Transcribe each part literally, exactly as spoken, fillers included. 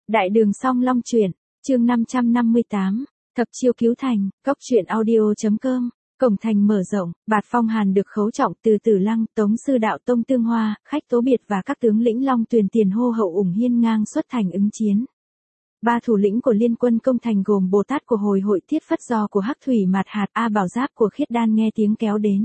Đại đường Song Long truyện, chương năm trăm năm mươi tám, Thập chiêu cứu thành, cốc truyện audio.com. Cổng thành mở rộng, Bạt Phong Hàn được khấu trọng từ Tử Lăng, Tống Sư Đạo Tông Tương Hoa, Khách Tố Biệt và các tướng lĩnh Long Tuyền tiền hô hậu ủng hiên ngang xuất thành ứng chiến. Ba thủ lĩnh của liên quân công thành gồm Bồ Tát của Hồi Hội Thiết Phất Do của Hắc Thủy Mạt Hạt, A Bảo Giáp của Khiết Đan nghe tiếng kéo đến.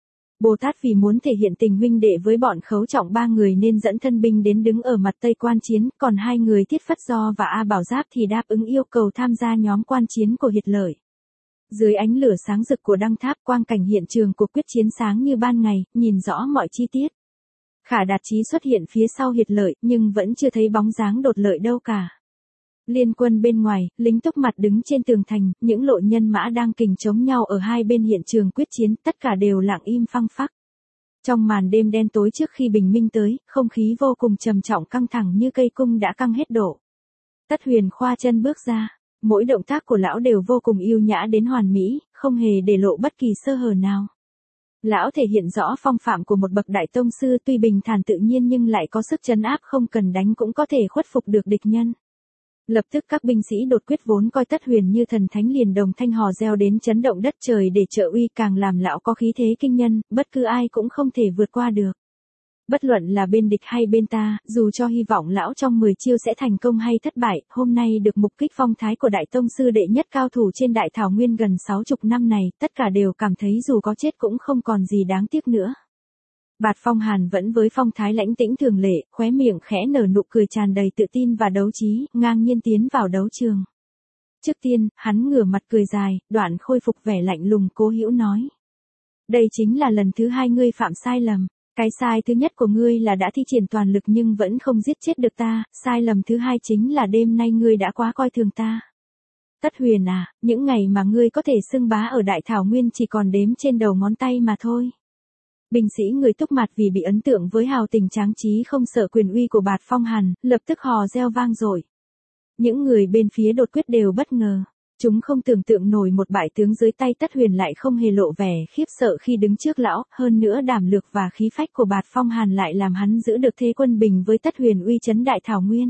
Bồ Tát vì muốn thể hiện tình huynh đệ với bọn khấu trọng ba người nên dẫn thân binh đến đứng ở mặt Tây quan chiến, còn hai người Thiết Phất Do và A Bảo Giáp thì đáp ứng yêu cầu tham gia nhóm quan chiến của Hiệt Lợi. Dưới ánh lửa sáng rực của đăng tháp, quang cảnh hiện trường của quyết chiến sáng như ban ngày, nhìn rõ mọi chi tiết. Khả Đạt Chí xuất hiện phía sau Hiệt Lợi, nhưng vẫn chưa thấy bóng dáng Đột Lợi đâu cả. Liên quân bên ngoài, lính túc mặt đứng trên tường thành, những lộ nhân mã đang kình chống nhau ở hai bên hiện trường quyết chiến, tất cả đều lặng im phăng phắc. Trong màn đêm đen tối trước khi bình minh tới, không khí vô cùng trầm trọng căng thẳng như cây cung đã căng hết độ. Tất Huyền khoa chân bước ra, mỗi động tác của lão đều vô cùng yêu nhã đến hoàn mỹ, không hề để lộ bất kỳ sơ hở nào. Lão thể hiện rõ phong phạm của một bậc đại tông sư, tuy bình thản tự nhiên nhưng lại có sức trấn áp, không cần đánh cũng có thể khuất phục được địch nhân. Lập tức các binh sĩ đột quyết vốn coi Tất Huyền như thần thánh liền đồng thanh hò reo đến chấn động đất trời để trợ uy, càng làm lão có khí thế kinh nhân, bất cứ ai cũng không thể vượt qua được. Bất luận là bên địch hay bên ta, dù cho hy vọng lão trong mười chiêu sẽ thành công hay thất bại, hôm nay được mục kích phong thái của đại tông sư đệ nhất cao thủ trên đại thảo nguyên gần sáu chục năm này, tất cả đều cảm thấy dù có chết cũng không còn gì đáng tiếc nữa. Bạt Phong Hàn vẫn với phong thái lãnh tĩnh thường lệ, khóe miệng khẽ nở nụ cười tràn đầy tự tin và đấu trí, ngang nhiên tiến vào đấu trường. Trước tiên, hắn ngửa mặt cười dài, đoạn khôi phục vẻ lạnh lùng cố hữu nói. Đây chính là lần thứ hai ngươi phạm sai lầm. Cái sai thứ nhất của ngươi là đã thi triển toàn lực nhưng vẫn không giết chết được ta, sai lầm thứ hai chính là đêm nay ngươi đã quá coi thường ta. Tất Huyền à, những ngày mà ngươi có thể xưng bá ở Đại Thảo Nguyên chỉ còn đếm trên đầu ngón tay mà thôi. Binh sĩ người túc mặt vì bị ấn tượng với hào tình tráng trí không sợ quyền uy của Bạt Phong Hàn, lập tức hò reo vang dội. Những người bên phía đột quyết đều bất ngờ. Chúng không tưởng tượng nổi một bại tướng dưới tay Tất Huyền lại không hề lộ vẻ khiếp sợ khi đứng trước lão, hơn nữa đảm lược và khí phách của Bạt Phong Hàn lại làm hắn giữ được thế quân bình với Tất Huyền uy chấn đại thảo nguyên.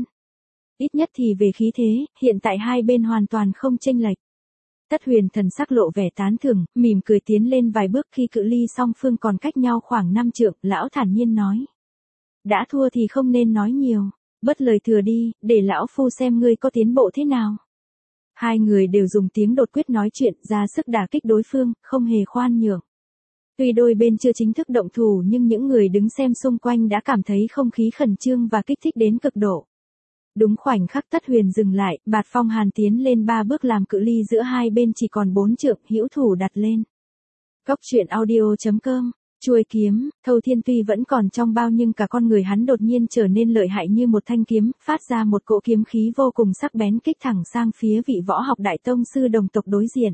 Ít nhất thì về khí thế, hiện tại hai bên hoàn toàn không chênh lệch. Tất Huyền thần sắc lộ vẻ tán thưởng, mỉm cười tiến lên vài bước khi cự ly song phương còn cách nhau khoảng năm trượng, lão thản nhiên nói. Đã thua thì không nên nói nhiều, bớt lời thừa đi, để lão phu xem ngươi có tiến bộ thế nào. Hai người đều dùng tiếng đột quyết nói chuyện, ra sức đả kích đối phương, không hề khoan nhượng. Tuy đôi bên chưa chính thức động thủ nhưng những người đứng xem xung quanh đã cảm thấy không khí khẩn trương và kích thích đến cực độ. Đúng khoảnh khắc Tất Huyền dừng lại, Bạt Phong Hàn tiến lên ba bước làm cự ly giữa hai bên chỉ còn bốn trượng, hữu thủ đặt lên. Cốc truyện audio.com. Chuôi kiếm, Thâu Thiên tuy vẫn còn trong bao nhưng cả con người hắn đột nhiên trở nên lợi hại như một thanh kiếm, phát ra một cỗ kiếm khí vô cùng sắc bén kích thẳng sang phía vị võ học đại tông sư đồng tộc đối diện.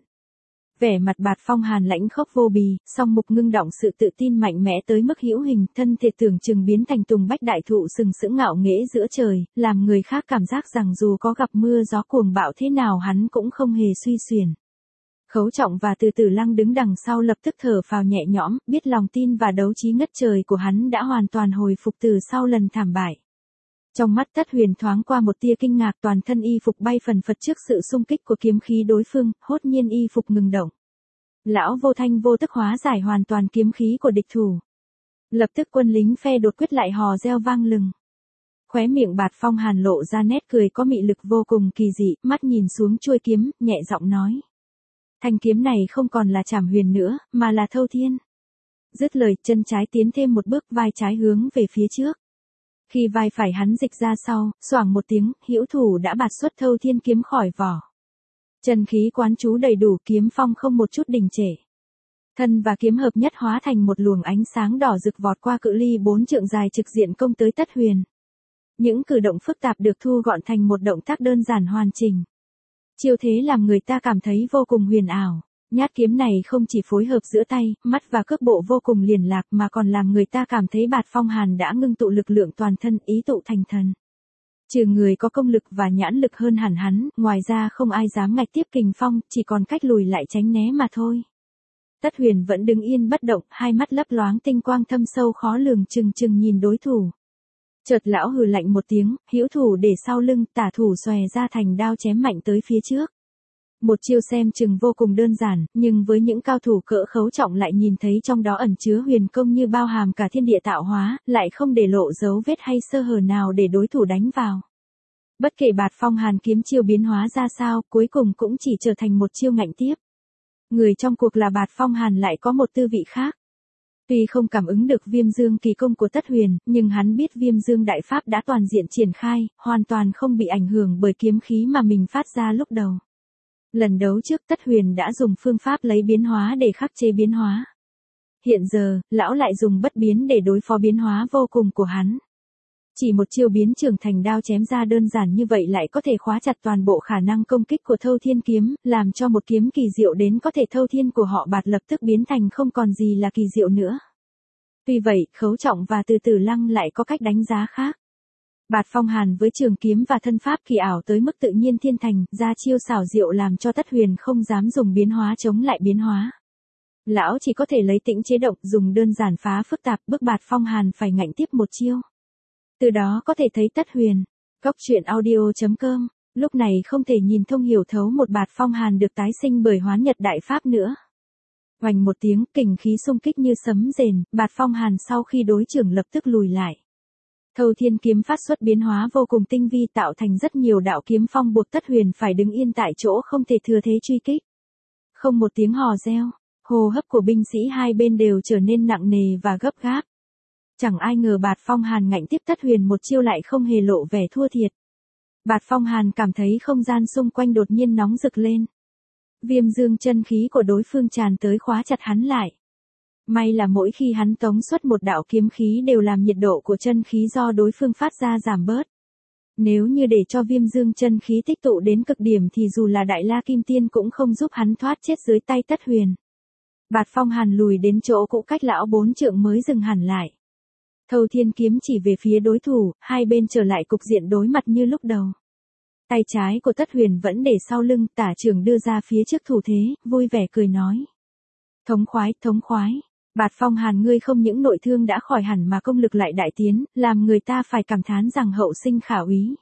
Vẻ mặt Bạt Phong Hàn lãnh khốc vô bì, song mục ngưng động sự tự tin mạnh mẽ tới mức hữu hình, thân thể tưởng chừng biến thành tùng bách đại thụ sừng sững ngạo nghễ giữa trời, làm người khác cảm giác rằng dù có gặp mưa gió cuồng bạo thế nào hắn cũng không hề suy xuyển. Khấu Trọng và Từ Tử Lăng đứng đằng sau lập tức thở phào nhẹ nhõm, biết lòng tin và đấu trí ngất trời của hắn đã hoàn toàn hồi phục từ sau lần thảm bại. Trong mắt Tất Huyền thoáng qua một tia kinh ngạc, toàn thân y phục bay phần phật trước sự xung kích của kiếm khí đối phương, hốt nhiên y phục ngừng động. Lão vô thanh vô tức hóa giải hoàn toàn kiếm khí của địch thủ. Lập tức quân lính phe đột quyết lại hò reo vang lừng. Khóe miệng Bạt Phong Hàn lộ ra nét cười có mị lực vô cùng kỳ dị, mắt nhìn xuống chuôi kiếm, nhẹ giọng nói. Thanh kiếm này không còn là Trảm Huyền nữa, mà là Thâu Thiên. Dứt lời, chân trái tiến thêm một bước, vai trái hướng về phía trước. Khi vai phải hắn dịch ra sau, xoảng một tiếng, hữu thủ đã bạt xuất Thâu Thiên kiếm khỏi vỏ. Chân khí quán trú đầy đủ, kiếm phong không một chút đình trệ. Thân và kiếm hợp nhất hóa thành một luồng ánh sáng đỏ rực vọt qua cự ly bốn trượng dài trực diện công tới Tất Huyền. Những cử động phức tạp được thu gọn thành một động tác đơn giản hoàn chỉnh. Chiêu thế làm người ta cảm thấy vô cùng huyền ảo. Nhát kiếm này không chỉ phối hợp giữa tay, mắt và cước bộ vô cùng liền lạc mà còn làm người ta cảm thấy Bạt Phong Hàn đã ngưng tụ lực lượng toàn thân, ý tụ thành thần. Trừ người có công lực và nhãn lực hơn hẳn hắn, ngoài ra không ai dám ngạch tiếp kình phong, chỉ còn cách lùi lại tránh né mà thôi. Tất Huyền vẫn đứng yên bất động, hai mắt lấp loáng tinh quang thâm sâu khó lường, chừng chừng nhìn đối thủ. Chợt lão hừ lạnh một tiếng, hữu thủ để sau lưng, tả thủ xòe ra thành đao chém mạnh tới phía trước. Một chiêu xem chừng vô cùng đơn giản, nhưng với những cao thủ cỡ Khấu Trọng lại nhìn thấy trong đó ẩn chứa huyền công như bao hàm cả thiên địa tạo hóa, lại không để lộ dấu vết hay sơ hở nào để đối thủ đánh vào. Bất kể Bạt Phong Hàn kiếm chiêu biến hóa ra sao, cuối cùng cũng chỉ trở thành một chiêu ngạnh tiếp. Người trong cuộc là Bạt Phong Hàn lại có một tư vị khác. Tuy không cảm ứng được Viêm Dương kỳ công của Tất Huyền, nhưng hắn biết Viêm Dương đại pháp đã toàn diện triển khai, hoàn toàn không bị ảnh hưởng bởi kiếm khí mà mình phát ra lúc đầu. Lần đấu trước Tất Huyền đã dùng phương pháp lấy biến hóa để khắc chế biến hóa. Hiện giờ, lão lại dùng bất biến để đối phó biến hóa vô cùng của hắn. Chỉ một chiêu biến trưởng thành đao chém ra đơn giản như vậy lại có thể khóa chặt toàn bộ khả năng công kích của Thâu Thiên kiếm, làm cho một kiếm kỳ diệu đến có thể thâu thiên của họ Bạt lập tức biến thành không còn gì là kỳ diệu nữa. Tuy vậy, Khấu Trọng và Từ Tử Lăng lại có cách đánh giá khác. Bạt Phong Hàn với trường kiếm và thân pháp kỳ ảo tới mức tự nhiên thiên thành, ra chiêu xảo diệu làm cho Tất Huyền không dám dùng biến hóa chống lại biến hóa. Lão chỉ có thể lấy tĩnh chế động, dùng đơn giản phá phức tạp, bức Bạt Phong Hàn phải ngạnh tiếp một chiêu. Từ đó có thể thấy Tất Huyền. Góc truyện audio chấm com, lúc này không thể nhìn thông hiểu thấu một Bạt Phong Hàn được tái sinh bởi Hoán Nhật đại pháp nữa. Oành một tiếng, kình khí xung kích như sấm rền, Bạt Phong Hàn sau khi đối trưởng lập tức lùi lại. Thâu Thiên kiếm phát xuất biến hóa vô cùng tinh vi tạo thành rất nhiều đạo kiếm phong buộc Tất Huyền phải đứng yên tại chỗ không thể thừa thế truy kích. Không một tiếng hò reo, hô hấp của binh sĩ hai bên đều trở nên nặng nề và gấp gáp. Chẳng ai ngờ Bạt Phong Hàn ngạnh tiếp Tất Huyền một chiêu lại không hề lộ vẻ thua thiệt. Bạt Phong Hàn cảm thấy không gian xung quanh đột nhiên nóng rực lên. Viêm dương chân khí của đối phương tràn tới khóa chặt hắn lại. May là mỗi khi hắn tống xuất một đạo kiếm khí đều làm nhiệt độ của chân khí do đối phương phát ra giảm bớt. Nếu như để cho viêm dương chân khí tích tụ đến cực điểm thì dù là Đại La Kim Tiên cũng không giúp hắn thoát chết dưới tay Tất Huyền. Bạt Phong Hàn lùi đến chỗ cũ cách lão bốn trượng mới dừng hẳn lại. Thâu Thiên kiếm chỉ về phía đối thủ, hai bên trở lại cục diện đối mặt như lúc đầu. Tay trái của Tất Huyền vẫn để sau lưng, tả trưởng đưa ra phía trước thủ thế, vui vẻ cười nói. Thống khoái, thống khoái. Bạt Phong Hàn ngươi không những nội thương đã khỏi hẳn mà công lực lại đại tiến, làm người ta phải cảm thán rằng hậu sinh khả úy.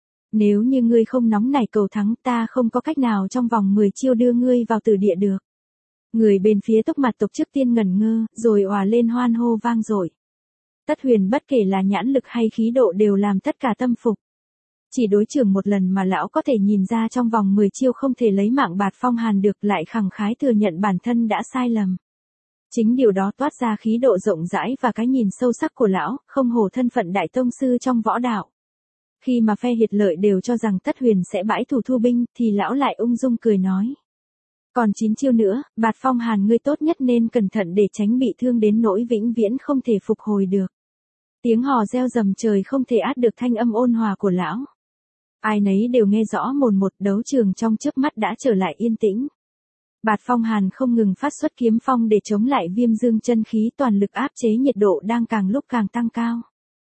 Nếu như ngươi không nóng nảy cầu thắng, ta không có cách nào trong vòng mười chiêu đưa ngươi vào tử địa được. Người bên phía Túc Mạt tộc trước tiên ngẩn ngơ, rồi òa lên hoan hô vang dội. Tất Huyền bất kể là nhãn lực hay khí độ đều làm tất cả tâm phục. Chỉ đối trưởng một lần mà lão có thể nhìn ra trong vòng mười chiêu không thể lấy mạng Bạt Phong Hàn được, lại khẳng khái thừa nhận bản thân đã sai lầm. Chính điều đó toát ra khí độ rộng rãi và cái nhìn sâu sắc của lão, không hổ thân phận đại tông sư trong võ đạo. Khi mà phe hiệt lợi đều cho rằng Tất Huyền sẽ bãi thủ thu binh, thì lão lại ung dung cười nói. Còn chín chiêu nữa, Bạt Phong Hàn ngươi tốt nhất nên cẩn thận để tránh bị thương đến nỗi vĩnh viễn không thể phục hồi được. Tiếng hò reo rầm trời không thể át được thanh âm ôn hòa của lão. Ai nấy đều nghe rõ mồn một, đấu trường trong chớp mắt đã trở lại yên tĩnh. Bạt Phong Hàn không ngừng phát xuất kiếm phong để chống lại viêm dương chân khí, toàn lực áp chế nhiệt độ đang càng lúc càng tăng cao.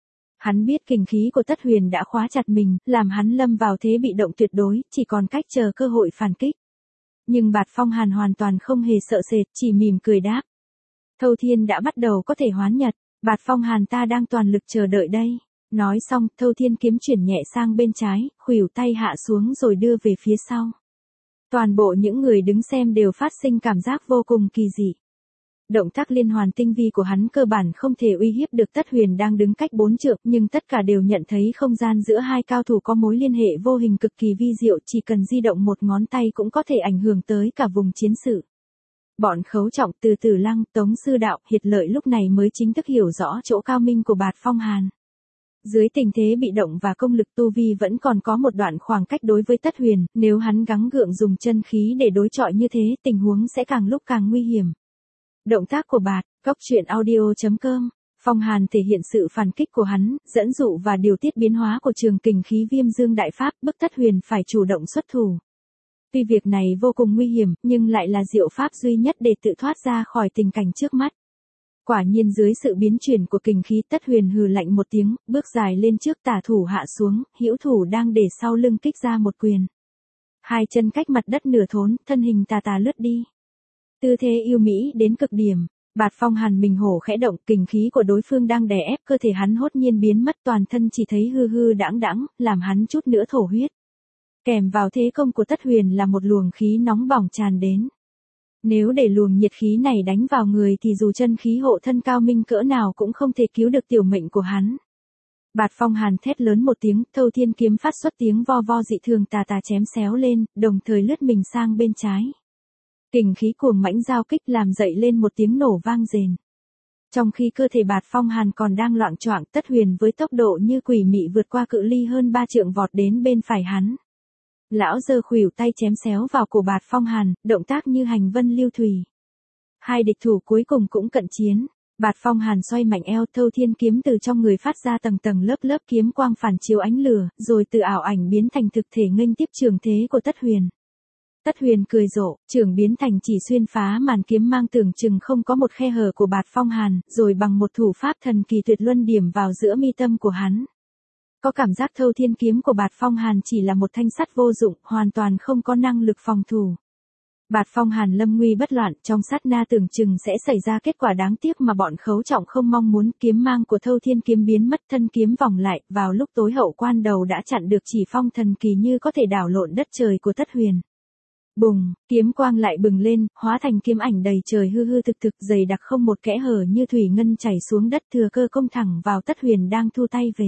Hắn biết kình khí của Tất Huyền đã khóa chặt mình, làm hắn lâm vào thế bị động tuyệt đối, chỉ còn cách chờ cơ hội phản kích. Nhưng Bạt Phong Hàn hoàn toàn không hề sợ sệt, chỉ mỉm cười đáp. Thâu Thiên đã bắt đầu có thể hoán nhật, Bạt Phong Hàn ta đang toàn lực chờ đợi đây. Nói xong, Thâu Thiên kiếm chuyển nhẹ sang bên trái, khuỷu tay hạ xuống rồi đưa về phía sau. Toàn bộ những người đứng xem đều phát sinh cảm giác vô cùng kỳ dị. Động tác liên hoàn tinh vi của hắn cơ bản không thể uy hiếp được Tất Huyền đang đứng cách bốn trượng, nhưng tất cả đều nhận thấy không gian giữa hai cao thủ có mối liên hệ vô hình cực kỳ vi diệu, chỉ cần di động một ngón tay cũng có thể ảnh hưởng tới cả vùng chiến sự. Bọn Khấu Trọng, Từ Tử Lăng, Tống Sư Đạo, Hiệt Lợi lúc này mới chính thức hiểu rõ chỗ cao minh của Bạt Phong Hàn. Dưới tình thế bị động và công lực tu vi vẫn còn có một đoạn khoảng cách đối với Tất Huyền, nếu hắn gắng gượng dùng chân khí để đối chọi như thế, tình huống sẽ càng lúc càng nguy hiểm. Động tác của Bạt, góc truyện audio chấm com, Phong Hàn thể hiện sự phản kích của hắn, dẫn dụ và điều tiết biến hóa của trường kình khí viêm dương đại pháp, bức Tất Huyền phải chủ động xuất thủ. Tuy việc này vô cùng nguy hiểm, nhưng lại là diệu pháp duy nhất để tự thoát ra khỏi tình cảnh trước mắt. Quả nhiên dưới sự biến chuyển của kình khí, Tất Huyền hừ lạnh một tiếng, bước dài lên trước, tả thủ hạ xuống, hữu thủ đang để sau lưng kích ra một quyền. Hai chân cách mặt đất nửa thốn, thân hình tà tà lướt đi. Tư thế yêu mỹ đến cực điểm, Bạt Phong Hàn mình hổ khẽ động, kình khí của đối phương đang đè ép cơ thể hắn hốt nhiên biến mất, toàn thân chỉ thấy hư hư đãng đãng, làm hắn chút nữa thổ huyết. Kèm vào thế công của Tất Huyền là một luồng khí nóng bỏng tràn đến. Nếu để luồng nhiệt khí này đánh vào người thì dù chân khí hộ thân cao minh cỡ nào cũng không thể cứu được tiểu mệnh của hắn. Bạt Phong Hàn thét lớn một tiếng, Thâu Thiên kiếm phát xuất tiếng vo vo dị thường tà tà chém xéo lên, đồng thời lướt mình sang bên trái. Kình khí cuồng mãnh giao kích làm dậy lên một tiếng nổ vang rền. Trong khi cơ thể Bạt Phong Hàn còn đang loạng choạng, Tất Huyền với tốc độ như quỷ mị vượt qua cự ly hơn ba trượng vọt đến bên phải hắn. Lão giơ khuỷu tay chém xéo vào cổ Bạt Phong Hàn, động tác như hành vân lưu thủy. Hai địch thủ cuối cùng cũng cận chiến. Bạt Phong Hàn xoay mạnh eo, Thâu Thiên kiếm từ trong người phát ra tầng tầng lớp lớp kiếm quang phản chiếu ánh lửa, rồi từ ảo ảnh biến thành thực thể nghênh tiếp trường thế của Tất Huyền. Tất Huyền cười rộ, trường biến thành chỉ xuyên phá màn kiếm mang tưởng chừng không có một khe hở của Bạt Phong Hàn, rồi bằng một thủ pháp thần kỳ tuyệt luân điểm vào giữa mi tâm của hắn. Có cảm giác Thâu Thiên kiếm của Bạt Phong Hàn chỉ là một thanh sắt vô dụng, hoàn toàn không có năng lực phòng thủ. Bạt Phong Hàn lâm nguy bất loạn, trong sát na tưởng chừng sẽ xảy ra kết quả đáng tiếc mà bọn Khấu Trọng không mong muốn, kiếm mang của Thâu Thiên kiếm biến mất, thân kiếm vòng lại, vào lúc tối hậu quan đầu đã chặn được chỉ phong thần kỳ như có thể đảo lộn đất trời của Tất Huyền. Bùng, kiếm quang lại bừng lên, hóa thành kiếm ảnh đầy trời hư hư thực thực, dày đặc không một kẽ hở như thủy ngân chảy xuống đất, thừa cơ công thẳng vào Tất Huyền đang thu tay về.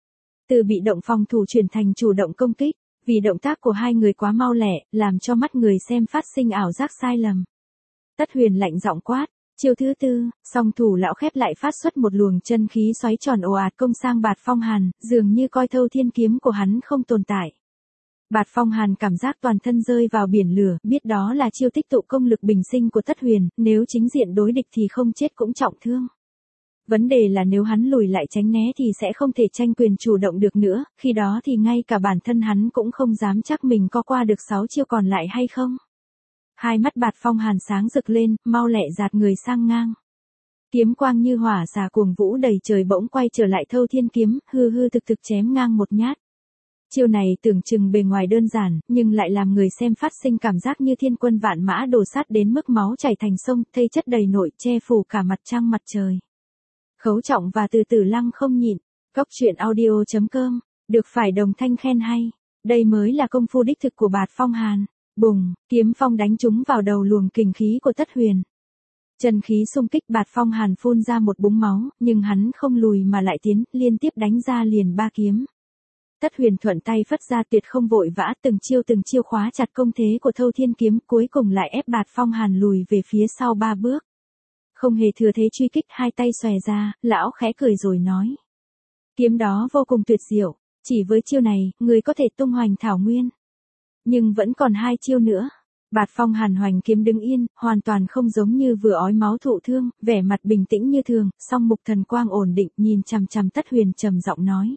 Từ bị động phòng thủ chuyển thành chủ động công kích, vì động tác của hai người quá mau lẹ, làm cho mắt người xem phát sinh ảo giác sai lầm. Tất Huyền lạnh giọng quát, chiêu thứ tư, song thủ lão khép lại phát xuất một luồng chân khí xoáy tròn ồ ạt công sang Bạt Phong Hàn, dường như coi Thâu Thiên kiếm của hắn không tồn tại. Bạt Phong Hàn cảm giác toàn thân rơi vào biển lửa, biết đó là chiêu tích tụ công lực bình sinh của Tất Huyền, nếu chính diện đối địch thì không chết cũng trọng thương. Vấn đề là nếu hắn lùi lại tránh né thì sẽ không thể tranh quyền chủ động được nữa, khi đó thì ngay cả bản thân hắn cũng không dám chắc mình có qua được sáu chiêu còn lại hay không. Hai mắt Bạt Phong Hàn sáng rực lên, mau lẹ dạt người sang ngang. Kiếm quang như hỏa xà cuồng vũ đầy trời bỗng quay trở lại Thâu Thiên kiếm, hư hư thực thực chém ngang một nhát. Chiêu này tưởng chừng bề ngoài đơn giản, nhưng lại làm người xem phát sinh cảm giác như thiên quân vạn mã đổ sát đến mức máu chảy thành sông, thây chất đầy nội, che phủ cả mặt trăng mặt trời. Khấu Trọng và Từ Tử Lăng không nhịn. Cốc truyện audio chấm com, được phải đồng thanh khen hay. Đây mới là công phu đích thực của Bạt Phong Hàn. Bùng, kiếm phong đánh trúng vào đầu luồng kình khí của Tất Huyền. Chân khí xung kích, Bạt Phong Hàn phun ra một búng máu, nhưng hắn không lùi mà lại tiến, liên tiếp đánh ra liền ba kiếm. Tất Huyền thuận tay phất ra, tuyệt không vội vã, từng chiêu từng chiêu khóa chặt công thế của Thâu Thiên kiếm, cuối cùng lại ép Bạt Phong Hàn lùi về phía sau ba bước. Không hề thừa thế truy kích, hai tay xòe ra, lão khẽ cười rồi nói. Kiếm đó vô cùng tuyệt diệu, chỉ với chiêu này, người có thể tung hoành thảo nguyên. Nhưng vẫn còn hai chiêu nữa. Bạt Phong Hàn hoành kiếm đứng yên, hoàn toàn không giống như vừa ói máu thụ thương, vẻ mặt bình tĩnh như thường, song mục thần quang ổn định, nhìn chằm chằm Tất Huyền trầm giọng nói.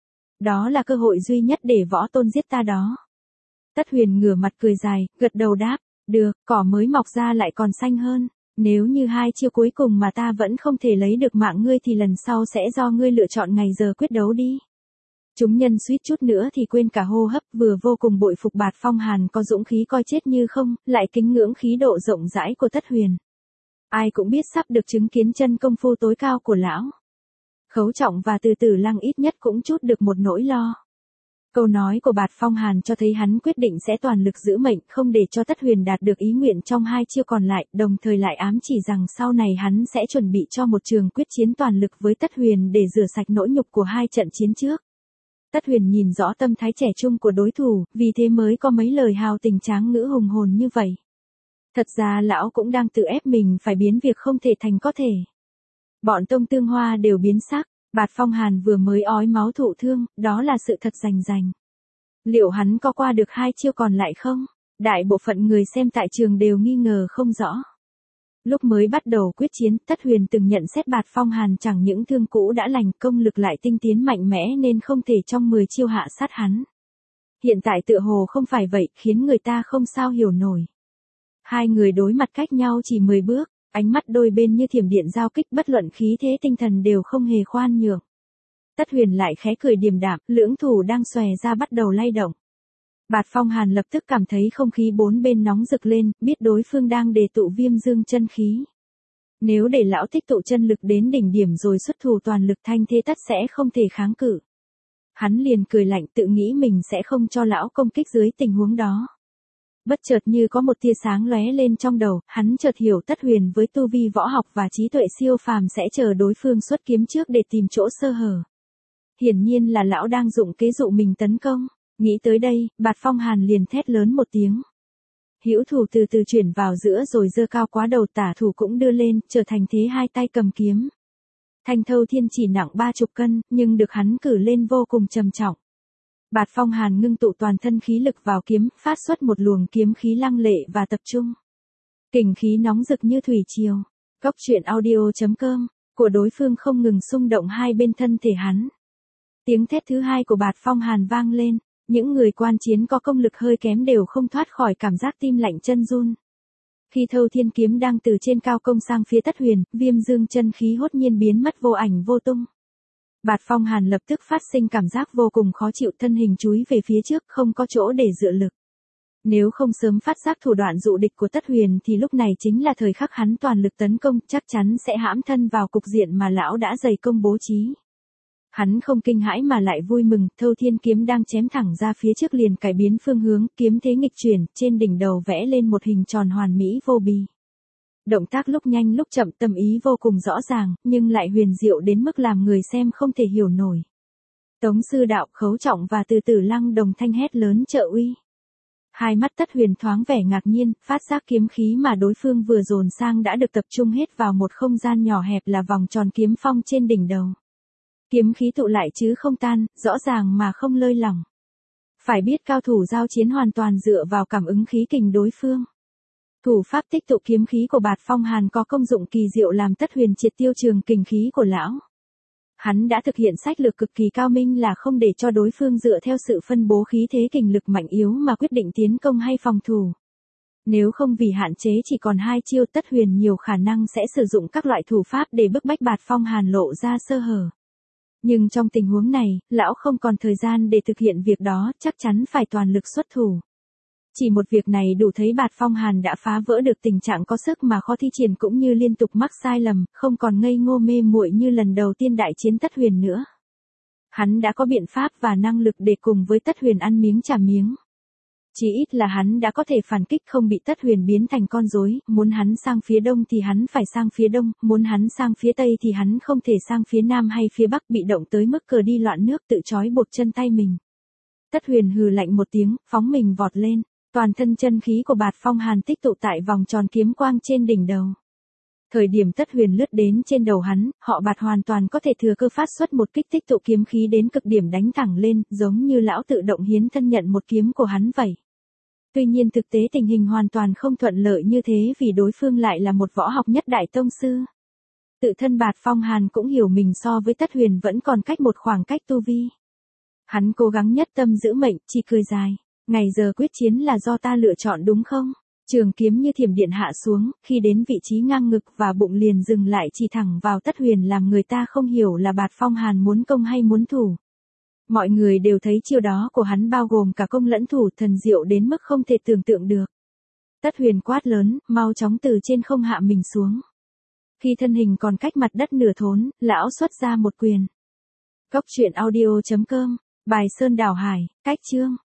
Đó là cơ hội duy nhất để võ tôn giết ta đó. Tất Huyền ngửa mặt cười dài, gật đầu đáp, được, cỏ mới mọc ra lại còn xanh hơn. Nếu như hai chiêu cuối cùng mà ta vẫn không thể lấy được mạng ngươi thì lần sau sẽ do ngươi lựa chọn ngày giờ quyết đấu đi. Chúng nhân suýt chút nữa thì quên cả hô hấp, vừa vô cùng bội phục Bạt Phong Hàn có dũng khí coi chết như không, lại kính ngưỡng khí độ rộng rãi của Tất Huyền. Ai cũng biết sắp được chứng kiến chân công phu tối cao của lão. Khấu Trọng và Từ Tử Lăng ít nhất cũng chút được một nỗi lo. Câu nói của Bạt Phong Hàn cho thấy hắn quyết định sẽ toàn lực giữ mệnh, không để cho Tất Huyền đạt được ý nguyện trong hai chiêu còn lại, đồng thời lại ám chỉ rằng sau này hắn sẽ chuẩn bị cho một trường quyết chiến toàn lực với Tất Huyền để rửa sạch nỗi nhục của hai trận chiến trước. Tất Huyền nhìn rõ tâm thái trẻ trung của đối thủ, vì thế mới có mấy lời hào tình tráng ngữ hùng hồn như vậy. Thật ra lão cũng đang tự ép mình phải biến việc không thể thành có thể. Bọn Tông Tương Hoa đều biến sắc. Bạt Phong Hàn vừa mới ói máu thụ thương, đó là sự thật rành rành. Liệu hắn có qua được hai chiêu còn lại không? Đại bộ phận người xem tại trường đều nghi ngờ không rõ. Lúc mới bắt đầu quyết chiến, Tất Huyền từng nhận xét Bạt Phong Hàn chẳng những thương cũ đã lành, công lực lại tinh tiến mạnh mẽ nên không thể trong mười chiêu hạ sát hắn. Hiện tại tựa hồ không phải vậy, khiến người ta không sao hiểu nổi. Hai người đối mặt cách nhau chỉ mười bước. Ánh mắt đôi bên như thiểm điện giao kích, bất luận khí thế tinh thần đều không hề khoan nhượng. Tất Huyền lại khẽ cười điềm đạm, lưỡng thủ đang xòe ra bắt đầu lay động. Bạt Phong Hàn lập tức cảm thấy không khí bốn bên nóng rực lên, biết đối phương đang đề tụ viêm dương chân khí. Nếu để lão tích tụ chân lực đến đỉnh điểm rồi xuất thủ toàn lực, Thanh Thế tất sẽ không thể kháng cự. Hắn liền cười lạnh, tự nghĩ mình sẽ không cho lão công kích dưới tình huống đó. Bất chợt như có một tia sáng lóe lên trong đầu, hắn chợt hiểu Tất Huyền với tu vi võ học và trí tuệ siêu phàm sẽ chờ đối phương xuất kiếm trước để tìm chỗ sơ hở. Hiển nhiên là lão đang dụng kế dụ mình tấn công. Nghĩ tới đây, Bạt Phong Hàn liền thét lớn một tiếng. Hữu thủ từ từ chuyển vào giữa rồi giơ cao quá đầu, tả thủ cũng đưa lên, trở thành thế hai tay cầm kiếm. Thanh Thâu Thiên chỉ nặng ba chục cân, nhưng được hắn cử lên vô cùng trầm trọng. Bạt Phong Hàn ngưng tụ toàn thân khí lực vào kiếm, phát xuất một luồng kiếm khí lăng lệ và tập trung. Kình khí nóng rực như thủy triều. Cốc truyện audio chấm com của đối phương không ngừng xung động hai bên thân thể hắn. Tiếng thét thứ hai của Bạt Phong Hàn vang lên, những người quan chiến có công lực hơi kém đều không thoát khỏi cảm giác tim lạnh chân run. Khi Thâu Thiên kiếm đang từ trên cao công sang phía Tất Huyền, Viêm Dương chân khí hốt nhiên biến mất vô ảnh vô tung. Bạt Phong Hàn lập tức phát sinh cảm giác vô cùng khó chịu, thân hình chúi về phía trước, không có chỗ để dựa lực. Nếu không sớm phát giác thủ đoạn dụ địch của Tất Huyền thì lúc này chính là thời khắc hắn toàn lực tấn công, chắc chắn sẽ hãm thân vào cục diện mà lão đã dày công bố trí. Hắn không kinh hãi mà lại vui mừng, Thâu Thiên kiếm đang chém thẳng ra phía trước liền cải biến phương hướng, kiếm thế nghịch chuyển, trên đỉnh đầu vẽ lên một hình tròn hoàn mỹ vô bì. Động tác lúc nhanh lúc chậm, tâm ý vô cùng rõ ràng, nhưng lại huyền diệu đến mức làm người xem không thể hiểu nổi. Tống Sư Đạo, Khấu Trọng và Từ Tử Lăng đồng thanh hét lớn trợ uy. Hai mắt Tất Huyền thoáng vẻ ngạc nhiên, phát giác kiếm khí mà đối phương vừa dồn sang đã được tập trung hết vào một không gian nhỏ hẹp là vòng tròn kiếm phong trên đỉnh đầu. Kiếm khí tụ lại chứ không tan, rõ ràng mà không lơi lỏng. Phải biết cao thủ giao chiến hoàn toàn dựa vào cảm ứng khí kình đối phương. Thủ pháp tích tụ kiếm khí của Bạt Phong Hàn có công dụng kỳ diệu làm Tất Huyền triệt tiêu trường kình khí của lão. Hắn đã thực hiện sách lược cực kỳ cao minh là không để cho đối phương dựa theo sự phân bố khí thế kình lực mạnh yếu mà quyết định tiến công hay phòng thủ. Nếu không vì hạn chế chỉ còn hai chiêu, Tất Huyền nhiều khả năng sẽ sử dụng các loại thủ pháp để bức bách Bạt Phong Hàn lộ ra sơ hở. Nhưng trong tình huống này, lão không còn thời gian để thực hiện việc đó, chắc chắn phải toàn lực xuất thủ. Chỉ một việc này đủ thấy Bạt Phong Hàn đã phá vỡ được tình trạng có sức mà khó thi triển cũng như liên tục mắc sai lầm, không còn ngây ngô mê muội như lần đầu tiên đại chiến Tất Huyền nữa. Hắn đã có biện pháp và năng lực để cùng với Tất Huyền ăn miếng trả miếng. Chỉ ít là hắn đã có thể phản kích, không bị Tất Huyền biến thành con rối, muốn hắn sang phía đông thì hắn phải sang phía đông, muốn hắn sang phía tây thì hắn không thể sang phía nam hay phía bắc, bị động tới mức cờ đi loạn nước, tự trói buộc chân tay mình. Tất Huyền hừ lạnh một tiếng, phóng mình vọt lên, toàn thân chân khí của Bạt Phong Hàn tích tụ tại vòng tròn kiếm quang trên đỉnh đầu. Thời điểm Tất Huyền lướt đến trên đầu hắn, họ Bạt hoàn toàn có thể thừa cơ phát xuất một kích tích tụ kiếm khí đến cực điểm đánh thẳng lên, giống như lão tự động hiến thân nhận một kiếm của hắn vậy. Tuy nhiên thực tế tình hình hoàn toàn không thuận lợi như thế vì đối phương lại là một võ học nhất đại tông sư. Tự thân Bạt Phong Hàn cũng hiểu mình so với Tất Huyền vẫn còn cách một khoảng cách tu vi. Hắn cố gắng nhất tâm giữ mệnh, chỉ cười dài. Ngày giờ quyết chiến là do ta lựa chọn đúng không? Trường kiếm như thiểm điện hạ xuống, khi đến vị trí ngang ngực và bụng liền dừng lại chỉ thẳng vào Tất Huyền làm người ta không hiểu là Bạt Phong Hàn muốn công hay muốn thủ. Mọi người đều thấy chiêu đó của hắn bao gồm cả công lẫn thủ, thần diệu đến mức không thể tưởng tượng được. Tất Huyền quát lớn, mau chóng từ trên không hạ mình xuống. Khi thân hình còn cách mặt đất nửa thốn, lão xuất ra một quyền. Cốc truyện audio chấm com, bài Sơn Đảo Hải, cách chương.